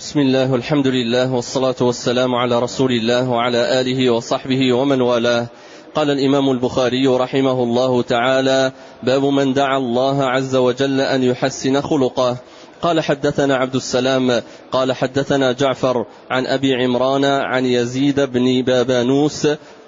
بسم الله والحمد لله والصلاة والسلام على رسول الله وعلى آله وصحبه ومن والاه. قال الإمام البخاري رحمه الله تعالى: باب من دعا الله عز وجل أن يحسن خلقه. قال حدثنا عبد السلام قال حدثنا جعفر عن أبي عمران عن يزيد بن بابانوس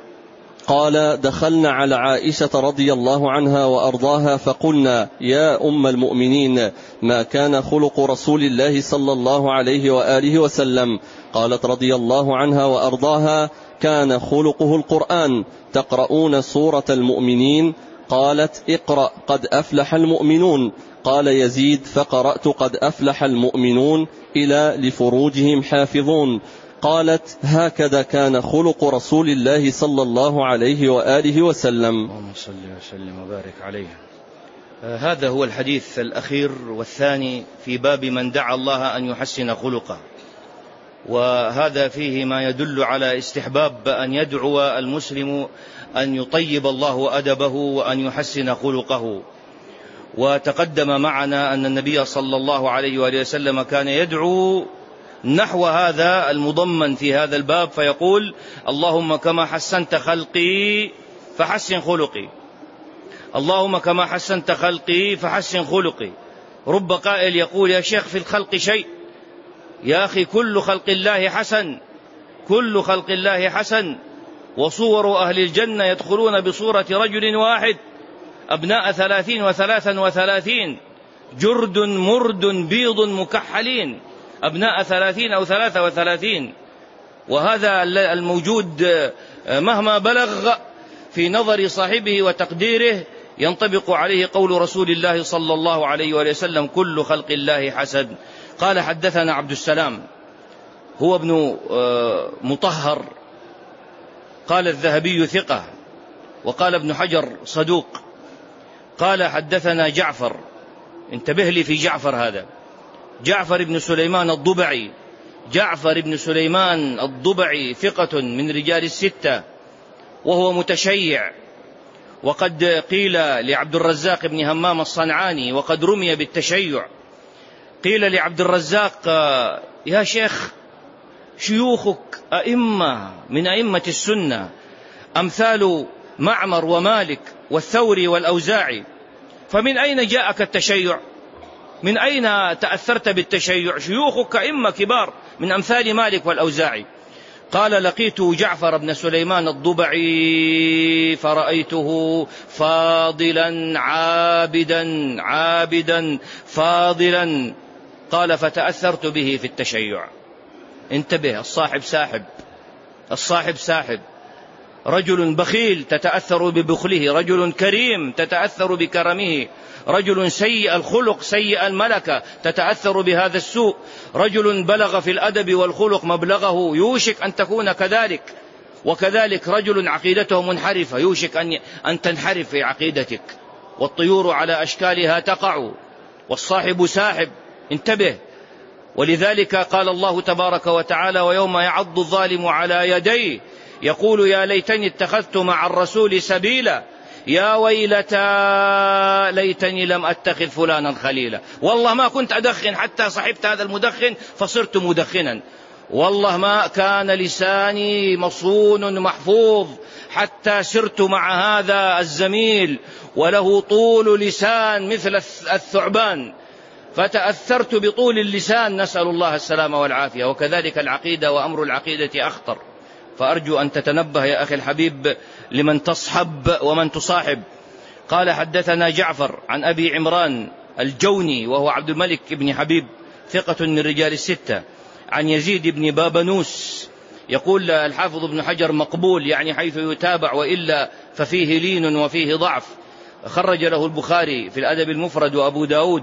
قال: دخلنا على عائشة رضي الله عنها وأرضاها فقلنا: يا أم المؤمنين، ما كان خلق رسول الله صلى الله عليه وآله وسلم؟ قالت رضي الله عنها وأرضاها: كان خلقه القرآن. تقرؤون سورة المؤمنين؟ قالت: اقرأ قد أفلح المؤمنون. قال يزيد: فقرأت قد أفلح المؤمنون إلى لفروجهم حافظون. قالت: هكذا كان خلق رسول الله صلى الله عليه وآله وسلم. اللهم صل وسلم وبارك عليه. هذا هو الحديث الأخير والثاني في باب من دعا الله أن يحسن خلقه، وهذا فيه ما يدل على استحباب أن يدعو المسلم أن يطيب الله أدبه وأن يحسن خلقه. وتقدم معنا أن النبي صلى الله عليه وآله وسلم كان يدعو نحو هذا المضمن في هذا الباب، فيقول: اللهم كما حسنت خلقي فحسن خلقي، اللهم كما حسنت خلقي فحسن خلقي. رب قائل يقول: يا شيخ في الخلق شيء؟ يا أخي كل خلق الله حسن، كل خلق الله حسن. وصور أهل الجنة يدخلون بصورة رجل واحد، أبناء 30 و33، جرد مرد بيض مكحلين، أبناء 30 أو 33. وهذا الموجود مهما بلغ في نظر صاحبه وتقديره ينطبق عليه قول رسول الله صلى الله عليه وسلم: كل خلق الله حسن. قال حدثنا عبد السلام هو ابن مطهر، قال الذهبي ثقة، وقال ابن حجر صدوق. قال حدثنا جعفر، انتبه لي في جعفر هذا، جعفر بن سليمان الضبعي. جعفر بن سليمان الضبعي ثقة من رجال الستة، وهو متشيع، وقد قيل لعبد الرزاق بن همام الصنعاني، وقد رمي بالتشيع. قيل لعبد الرزاق: يا شيخ شيوخك أئمة من أئمة السنة، أمثال معمر ومالك والثوري والأوزاعي، فمن أين جاءك التشيع؟ من أين تأثرت بالتشيع؟ شيوخك أئمة كبار من أمثال مالك والأوزاعي. قال: لقيت جعفر بن سليمان الضبعي فرأيته فاضلا عابدا فاضلا. قال: فتأثرت به في التشيع. انتبه، الصاحب ساحب، الصاحب ساحب. رجل بخيل تتأثر ببخله، رجل كريم تتأثر بكرمه، رجل سيء الخلق سيء الملكة تتأثر بهذا السوء، رجل بلغ في الأدب والخلق مبلغه يوشك أن تكون كذلك، وكذلك رجل عقيدته منحرفة يوشك أن تنحرف في عقيدتك. والطيور على أشكالها تقع، والصاحب ساحب. انتبه. ولذلك قال الله تبارك وتعالى: ويوم يعض الظالم على يديه يقول يا ليتني اتخذت مع الرسول سبيلا، يا ويلتى ليتني لم أتخذ فلانا خليلا. والله ما كنت أدخن حتى صحبت هذا المدخن فصرت مدخنا، والله ما كان لساني مصون محفوظ حتى سرت مع هذا الزميل وله طول لسان مثل الثعبان فتأثرت بطول اللسان، نسأل الله السلامة والعافية. وكذلك العقيدة، وأمر العقيدة أخطر، فأرجو أن تتنبه يا أخي الحبيب لمن تصحب ومن تصاحب. قال حدثنا جعفر عن أبي عمران الجوني، وهو عبد الملك بن حبيب ثقة من رجال الستة، عن يزيد بن بابنوس. يقول الحافظ ابن حجر: مقبول، يعني حيث يتابع، وإلا ففيه لين وفيه ضعف. خرج له البخاري في الأدب المفرد، وأبو داود،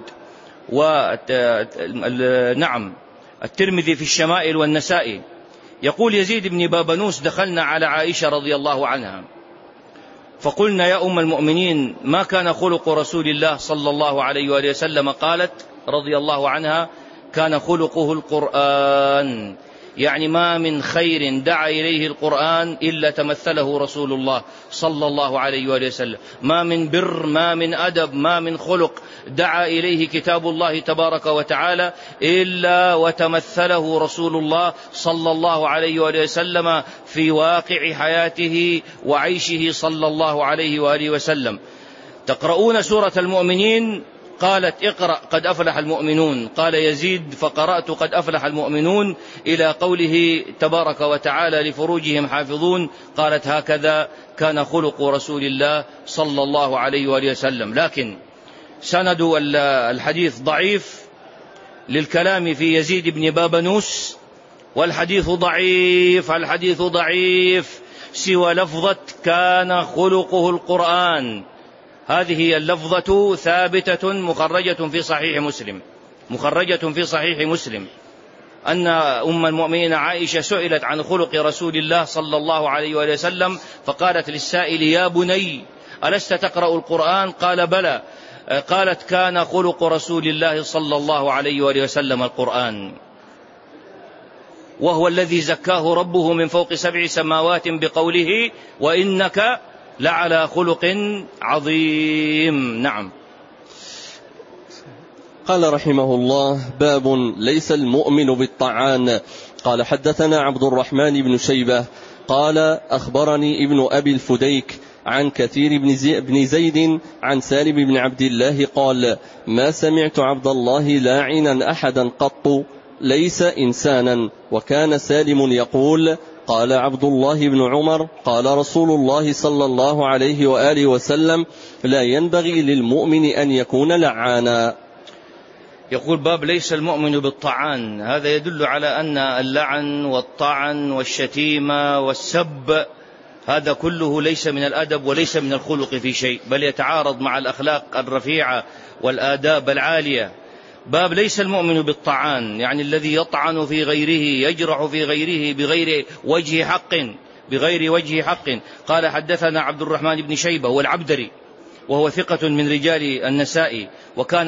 ونعم الترمذي في الشمائل والنسائي. يقول يزيد بن بابنوس: دخلنا على عائشة رضي الله عنها فقلنا: يا أم المؤمنين، ما كان خلق رسول الله صلى الله عليه وآله وسلم؟ قالت رضي الله عنها: كان خلقه القرآن، يعني ما من خير دعا إليه القرآن إلا تمثله رسول الله صلى الله عليه وآله وسلم، ما من بر، ما من أدب، ما من خلق دعا إليه كتاب الله تبارك وتعالى إلا وتمثله رسول الله صلى الله عليه وآله وسلم في واقع حياته وعيشه صلى الله عليه وآله وسلم. تقرؤون سورة المؤمنين، قالت اقرأ قد أفلح المؤمنون، قال يزيد فقرأت قد أفلح المؤمنون إلى قوله تبارك وتعالى لفروجهم حافظون، قالت هكذا كان خلق رسول الله صلى الله عليه وآله وسلم. لكن سند الحديث ضعيف للكلام في يزيد بن بابنوس، والحديث ضعيف، الحديث ضعيف سوى لفظة كان خلقه القرآن. هذه اللفظة ثابتة مخرجة في صحيح مسلم، مخرجة في صحيح مسلم، أن أم المؤمنين عائشة سئلت عن خلق رسول الله صلى الله عليه وآله وسلم، فقالت للسائل يا بني ألست تقرأ القرآن؟ قال بلى. قالت كان خلق رسول الله صلى الله عليه وآله وسلم القرآن، وهو الذي زكاه ربه من فوق 7 سماوات بقوله وإنك لعلى خلق عظيم. نعم. قال رحمه الله: باب ليس المؤمن بالطعان. قال حدثنا عبد الرحمن بن شيبة قال أخبرني ابن أبي الفديك عن كثير بن زيد عن سالم بن عبد الله قال: ما سمعت عبد الله لاعنا أحدا قط ليس إنسانا. وكان سالم يقول: قال عبد الله بن عمر: قال رسول الله صلى الله عليه وآله وسلم: لا ينبغي للمؤمن أن يكون لعانا. يقول باب ليس المؤمن بالطعان. هذا يدل على أن اللعن والطعن والشتيمة والسب هذا كله ليس من الأدب وليس من الخلق في شيء، بل يتعارض مع الأخلاق الرفيعة والآداب العالية. باب ليس المؤمن بالطعان، يعني الذي يطعن في غيره، يجرح في غيره بغير وجه حق. قال حدثنا عبد الرحمن بن شيبة والعبدري، وهو ثقة من رجال النسائي، وكان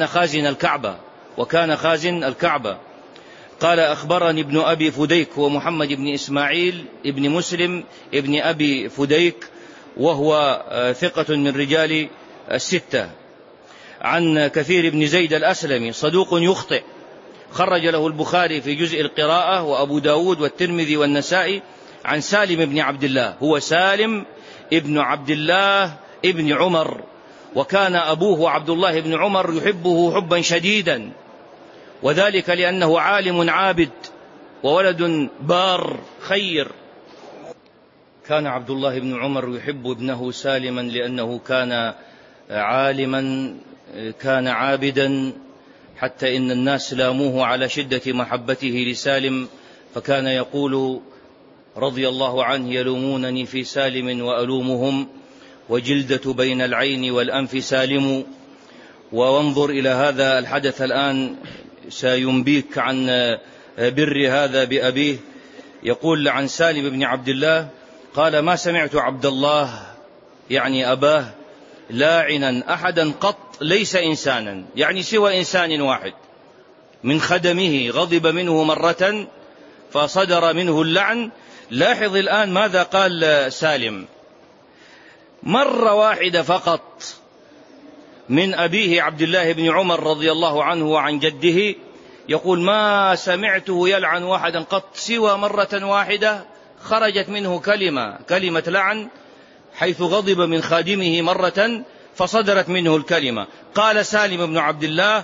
خازن الكعبة. قال أخبرني ابن أبي فديك، هو محمد بن إسماعيل ابن مسلم ابن أبي فديك، وهو ثقة من رجال 6. عن كثير بن زيد الأسلمي صدوق يخطئ، خرج له البخاري في جزء القراءة وأبو داود والترمذي والنسائي. عن سالم بن عبد الله، هو سالم ابن عبد الله ابن عمر، وكان أبوه عبد الله بن عمر يحبه حبا شديدا، وذلك لأنه عالم عابد وولد بار خير. كان عبد الله بن عمر يحب ابنه سالما لأنه كان عالما، كان عابدا، حتى إن الناس لاموه على شدة محبته لسالم، فكان يقول رضي الله عنه: يلومونني في سالم وألومهم، وجلدة بين العين والأنف سالم. وانظر إلى هذا الحدث الآن سينبيك عن بر هذا بأبيه. يقول عن سالم بن عبد الله قال: ما سمعت عبد الله يعني أباه لاعنا أحدا قط ليس إنسانا، يعني سوى إنسان واحد من خدمه غضب منه مرة فصدر منه اللعن. لاحظ الآن ماذا قال سالم: مرة واحدة فقط من أبيه عبد الله بن عمر رضي الله عنه وعن جده، يقول: ما سمعته يلعن واحدا قط سوى مرة واحدة خرجت منه كلمة لعن، حيث غضب من خادمه مرة فصدرت منه الكلمة. قال سالم بن عبد الله: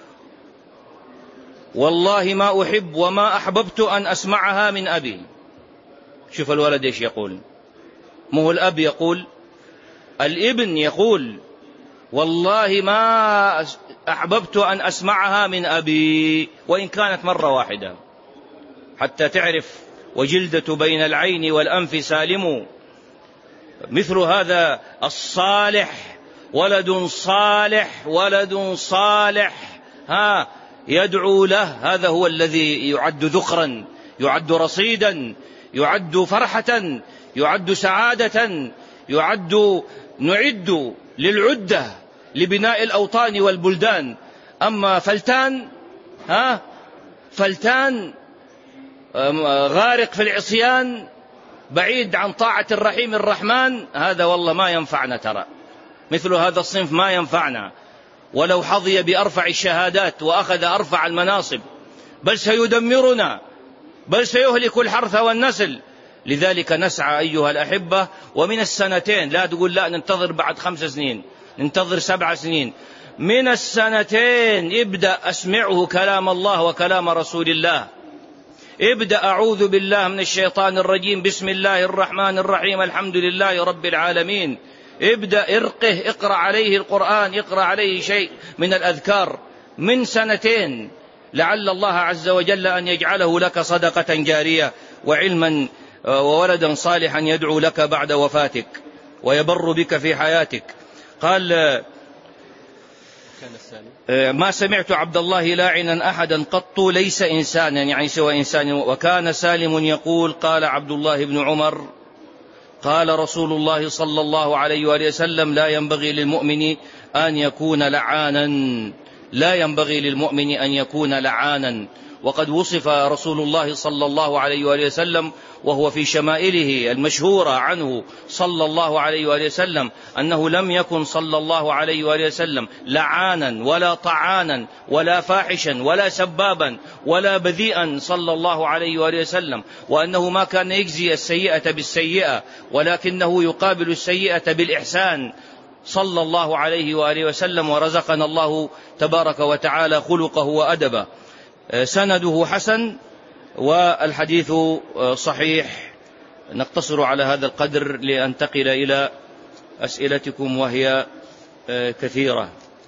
والله ما أحب وما أحببت أن أسمعها من أبي. شوف الولد إيش يقول، مو الأب يقول، الابن يقول: والله ما أحببت أن أسمعها من أبي، وإن كانت مرة واحدة، حتى تعرف وجلدة بين العين والأنف سالم. مثل هذا الصالح، ولد صالح يدعو له، هذا هو الذي يعد ذخرا، يعد رصيدا، يعد فرحة، يعد سعادة، نعد للعدة لبناء الأوطان والبلدان. أما فلتان غارق في العصيان بعيد عن طاعة الرحيم الرحمن، هذا والله ما ينفعنا، ترى مثل هذا الصنف ما ينفعنا. ولو حظي بأرفع الشهادات وأخذ أرفع المناصب، بل سيدمرنا، بل سيهلك الحرث والنسل. لذلك نسعى أيها الأحبة، ومن السنتين، لا تقول لا ننتظر بعد 5 سنين، ننتظر 7 سنين، من السنتين ابدأ أسمعه كلام الله وكلام رسول الله. ابدأ أعوذ بالله من الشيطان الرجيم، بسم الله الرحمن الرحيم، الحمد لله رب العالمين. ابدأ ارقه، اقرأ عليه القرآن، اقرأ عليه شيء من الأذكار من سنتين، لعل الله عز وجل أن يجعله لك صدقة جارية وعلما وولدا صالحا يدعو لك بعد وفاتك ويبر بك في حياتك. قال ما سمعت عبد الله لاعنا أحدا قط ليس إنسانا، يعني سوى إنسان. وكان سالم يقول قال عبد الله بن عمر قال رسول الله صلى الله عليه وآله وسلم لا ينبغي للمؤمن أن يكون لعانا، لا ينبغي للمؤمن أن يكون لعانا. وقد وصف رسول الله صلى الله عليه وآله وسلم وهو في شمائله المشهورة عنه صلى الله عليه وآله وسلم أنه لم يكن صلى الله عليه وآله وسلم لعانا ولا طعانا ولا فاحشا ولا سبابا ولا بذيئا صلى الله عليه وآله وسلم، وأنه ما كان يجزي السيئة بالسيئة ولكنه يقابل السيئة بالإحسان صلى الله عليه وآله وسلم. ورزقنا الله تبارك وتعالى خلقه وأدبه. سنده حسن والحديث صحيح. نقتصر على هذا القدر لأنتقل إلى أسئلتكم وهي كثيرة.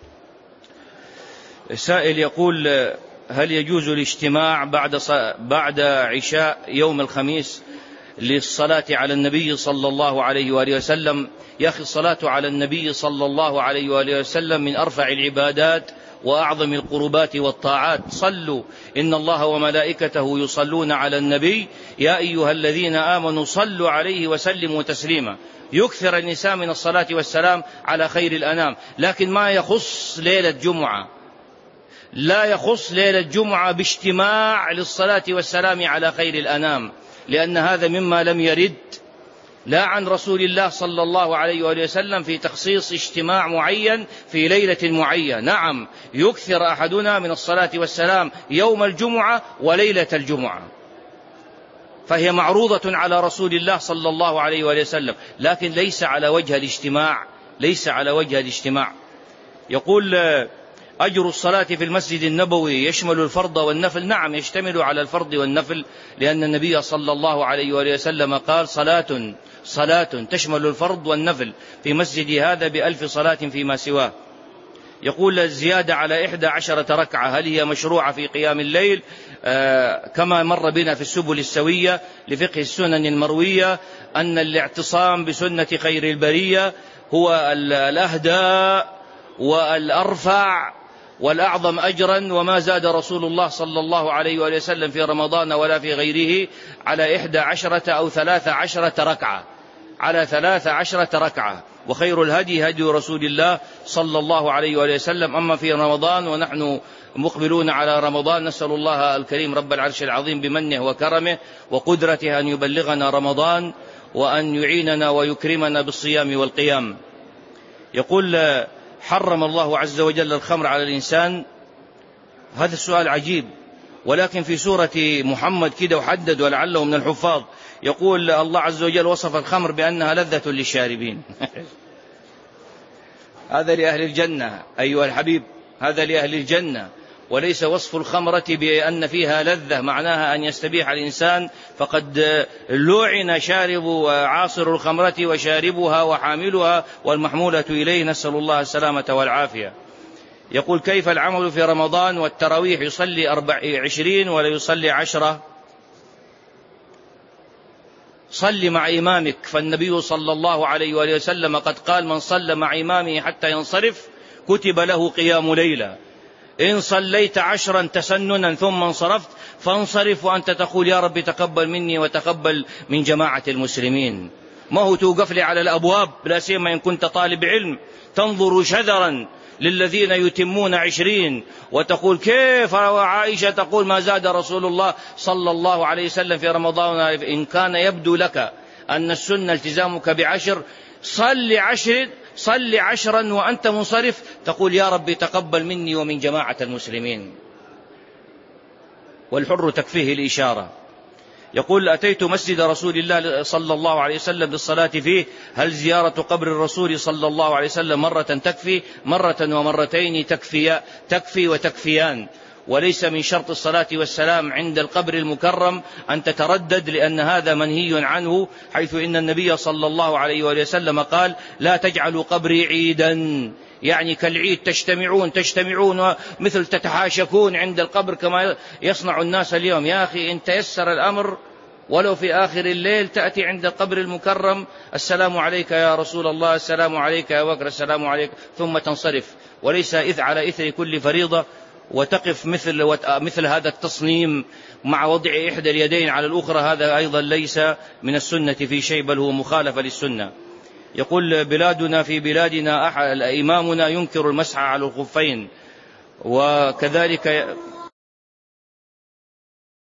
السائل يقول هل يجوز الاجتماع بعد عشاء يوم الخميس للصلاة على النبي صلى الله عليه وآله وسلم؟ يا أخي الصلاة على النبي صلى الله عليه وآله وسلم من أرفع العبادات وأعظم القربات والطاعات. صلوا إن الله وملائكته يصلون على النبي يا أيها الذين آمنوا صلوا عليه وسلموا تسليما. يكثر النساء من الصلاة والسلام على خير الأنام، لكن ما يخص ليلة جمعة، لا يخص ليلة جمعة باجتماع للصلاة والسلام على خير الأنام، لأن هذا مما لم يرد لا عن رسول الله صلى الله عليه وآله وسلم في تخصيص اجتماع معين في ليلة معينة. نعم يكثر أحدنا من الصلاة والسلام يوم الجمعة وليلة الجمعة، فهي معروضة على رسول الله صلى الله عليه وآله وسلم، لكن ليس على وجه الاجتماع، ليس على وجه الاجتماع. يقول أجر الصلاة في المسجد النبوي يشمل الفرض والنفل؟ نعم يشتمل على الفرض والنفل، لأن النبي صلى الله عليه وآله وسلم قال صلاة تشمل الفرض والنفل في مسجد هذا ب1000 صلاة فيما سواه. يقول الزيادة على 11 ركعة هل هي مشروعة في قيام الليل؟ كما مر بنا في السبل السوية لفقه السنن المروية أن الاعتصام بسنة خير البرية هو الأهدى والأرفع والأعظم أجرا، وما زاد رسول الله صلى الله عليه وآله وسلم في رمضان ولا في غيره على 11 أو 13 ركعة، على 13 ركعة. وخير الهدي هدي رسول الله صلى الله عليه وآله وسلم. أما في رمضان ونحن مقبلون على رمضان نسأل الله الكريم رب العرش العظيم بمنه وكرمه وقدرته أن يبلغنا رمضان وأن يعيننا ويكرمنا بالصيام والقيام. يقول حرم الله عز وجل الخمر على الإنسان؟ هذا السؤال عجيب، ولكن في سورة محمد كده وحدد ولعله من الحفاظ يقول الله عز وجل وصف الخمر بأنها لذة للشاربين. هذا لأهل الجنة أيها الحبيب، هذا لأهل الجنة، وليس وصف الخمرة بأن فيها لذة معناها أن يستبيح الإنسان، فقد لعن شارب وعاصر الخمرة وشاربها وحاملها والمحمولة إليه، نسأل الله السلامة والعافية. يقول كيف العمل في رمضان والتراويح؟ يصلي 20 ولا يصلي 10؟ صل مع إمامك، فالنبي صلى الله عليه وآله وسلم قد قال من صلى مع إمامه حتى ينصرف كتب له قيام ليلة. إن صليت 10 تسننا ثم انصرفت فانصرف وأنت تقول يا رب تقبل مني وتقبل من جماعة المسلمين. ما هو توقف لي على الأبواب، لا سيما إن كنت طالب علم تنظر شذرا للذين يتمون 20 وتقول كيف وعائشة تقول ما زاد رسول الله صلى الله عليه وسلم في رمضان. إن كان يبدو لك أن السنة التزامك ب10 صل 10 صل 10 وأنت منصرف تقول يا ربي تقبل مني ومن جماعة المسلمين. والحر تكفيه الإشارة. يقول أتيت مسجد رسول الله صلى الله عليه وسلم للصلاة فيه، هل زيارة قبر الرسول صلى الله عليه وسلم مرة تكفي؟ مرة ومرتين تكفي وتكفيان. وليس من شرط الصلاة والسلام عند القبر المكرم أن تتردد، لأن هذا منهي عنه، حيث إن النبي صلى الله عليه وسلم قال لا تجعلوا قبري عيدا، يعني كالعيد تجتمعون مثل تتحاشكون عند القبر كما يصنع الناس اليوم. يا أخي إن تيسر الأمر ولو في آخر الليل تأتي عند القبر المكرم السلام عليك يا رسول الله، السلام عليك يا بكر، السلام عليك، ثم تنصرف، وليس على إثر كل فريضة وتقف مثل هذا التصنيم مع وضع إحدى اليدين على الأخرى. هذا أيضا ليس من السنة في شيء، بل هو مخالفة للسنة. يقول بلادنا في بلادنا إمامنا ينكر المسح على الخفين، وكذلك